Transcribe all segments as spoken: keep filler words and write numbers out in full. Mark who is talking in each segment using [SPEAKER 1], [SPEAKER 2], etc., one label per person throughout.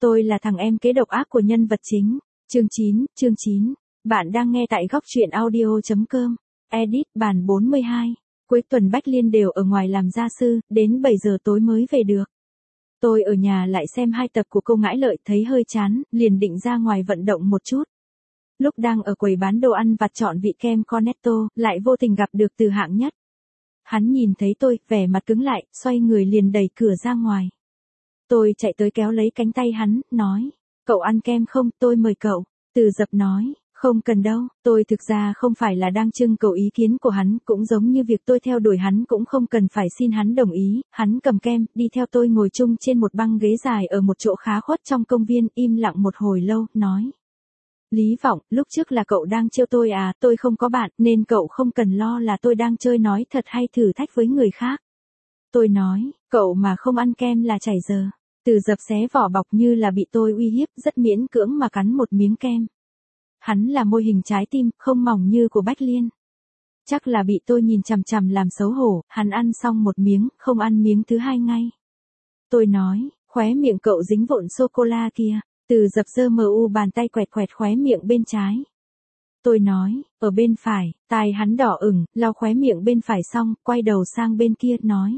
[SPEAKER 1] Tôi là thằng em kế độc ác của nhân vật chính. Chương chín, chương chín. Bạn đang nghe tại góc truyện audio chấm com. Edit bản bốn mươi hai. Cuối tuần Bách Liên đều ở ngoài làm gia sư, đến bảy giờ tối mới về được. Tôi ở nhà lại xem hai tập của Cô Ngãi Lợi thấy hơi chán, liền định ra ngoài vận động một chút. Lúc đang ở quầy bán đồ ăn vặt chọn vị kem Cornetto, lại vô tình gặp được Từ Hạng Nhất. Hắn nhìn thấy tôi, vẻ mặt cứng lại, xoay người liền đẩy cửa ra ngoài. Tôi chạy tới kéo lấy cánh tay hắn, nói, cậu ăn kem không, tôi mời cậu. Từ Dập nói, không cần đâu, tôi thực ra không phải là đang trưng cầu ý kiến của hắn, cũng giống như việc tôi theo đuổi hắn cũng không cần phải xin hắn đồng ý. Hắn cầm kem, đi theo tôi ngồi chung trên một băng ghế dài ở một chỗ khá khuất trong công viên, im lặng một hồi lâu, nói. Lý Vọng, lúc trước là cậu đang trêu tôi à, tôi không có bạn, nên cậu không cần lo là tôi đang chơi nói thật hay thử thách với người khác. Tôi nói, cậu mà không ăn kem là chảy giờ. Từ Dập xé vỏ bọc như là bị tôi uy hiếp, rất miễn cưỡng mà cắn một miếng kem. Hắn là môi hình trái tim, không mỏng như của Bách Liên. Chắc là bị tôi nhìn chằm chằm làm xấu hổ, hắn ăn xong một miếng, không ăn miếng thứ hai ngay. Tôi nói, khóe miệng cậu dính vụn sô-cô-la kia. Từ Dập giơ mờ u bàn tay quẹt quẹt khóe miệng bên trái. Tôi nói, ở bên phải, tai hắn đỏ ửng, lau khóe miệng bên phải xong, quay đầu sang bên kia, nói.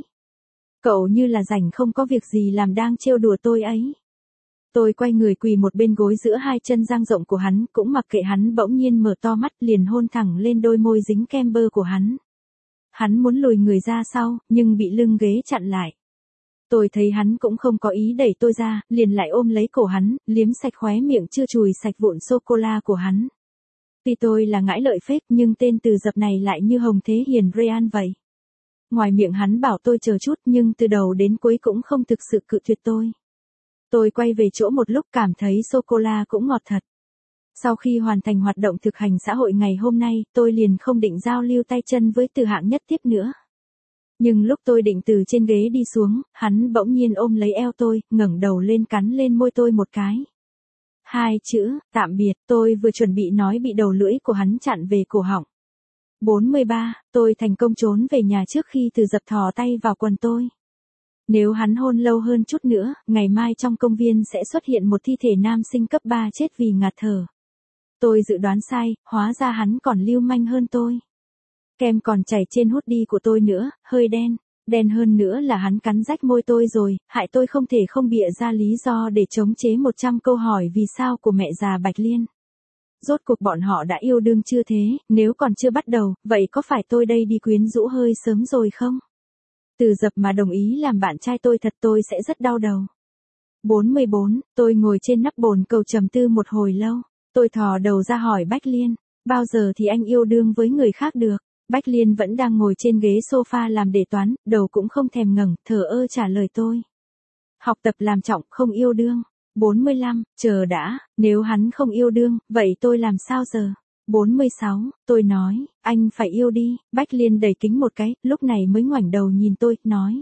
[SPEAKER 1] Cậu như là rảnh không có việc gì làm đang trêu đùa tôi ấy. Tôi quay người quỳ một bên gối giữa hai chân dang rộng của hắn, cũng mặc kệ hắn bỗng nhiên mở to mắt liền hôn thẳng lên đôi môi dính kem bơ của hắn. Hắn muốn lùi người ra sau, nhưng bị lưng ghế chặn lại. Tôi thấy hắn cũng không có ý đẩy tôi ra, liền lại ôm lấy cổ hắn, liếm sạch khóe miệng chưa chùi sạch vụn sô-cô-la của hắn. Tuy tôi là Ngãi Lợi phết nhưng tên Từ Dập này lại như Hồng Thế Hiền Ryan vậy. Ngoài miệng hắn bảo tôi chờ chút nhưng từ đầu đến cuối cũng không thực sự cự tuyệt tôi. Tôi quay về chỗ một lúc cảm thấy sô-cô-la cũng ngọt thật. Sau khi hoàn thành hoạt động thực hành xã hội ngày hôm nay, tôi liền không định giao lưu tay chân với Từ Hạng Nhất tiếp nữa. Nhưng lúc tôi định từ trên ghế đi xuống, hắn bỗng nhiên ôm lấy eo tôi, ngẩng đầu lên cắn lên môi tôi một cái. Hai chữ, tạm biệt, tôi vừa chuẩn bị nói bị đầu lưỡi của hắn chặn về cổ họng. bốn mươi ba, tôi thành công trốn về nhà trước khi Từ Dập thò tay vào quần tôi. Nếu hắn hôn lâu hơn chút nữa, ngày mai trong công viên sẽ xuất hiện một thi thể nam sinh cấp ba chết vì ngạt thở. Tôi dự đoán sai, hóa ra hắn còn lưu manh hơn tôi. Kem còn chảy trên hoodie của tôi nữa, hơi đen. Đen hơn nữa là hắn cắn rách môi tôi rồi, hại tôi không thể không bịa ra lý do để chống chế một trăm câu hỏi vì sao của mẹ già Bạch Liên. Rốt cuộc bọn họ đã yêu đương chưa thế, nếu còn chưa bắt đầu, vậy có phải tôi đây đi quyến rũ hơi sớm rồi không? Từ Dập mà đồng ý làm bạn trai tôi thật tôi sẽ rất đau đầu. bốn mươi bốn, tôi ngồi trên nắp bồn cầu trầm tư một hồi lâu. Tôi thò đầu ra hỏi Bách Liên, bao giờ thì anh yêu đương với người khác được? Bách Liên vẫn đang ngồi trên ghế sofa làm đề toán, đầu cũng không thèm ngẩng, thờ ơ trả lời tôi. Học tập làm trọng, không yêu đương. bốn mươi lăm, chờ đã, nếu hắn không yêu đương, vậy tôi làm sao giờ? bốn mươi sáu, tôi nói, anh phải yêu đi. Bách Liên đẩy kính một cái, lúc này mới ngoảnh đầu nhìn tôi, nói.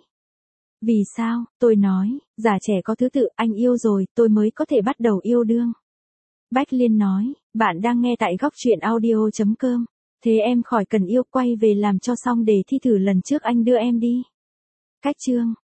[SPEAKER 1] Vì sao? Tôi nói, già trẻ có thứ tự, anh yêu rồi, tôi mới có thể bắt đầu yêu đương. Bách Liên nói, bạn đang nghe tại góc truyện audio chấm com. Thế em khỏi cần yêu, quay về làm cho xong để thi thử lần trước anh đưa em đi. Cách chương.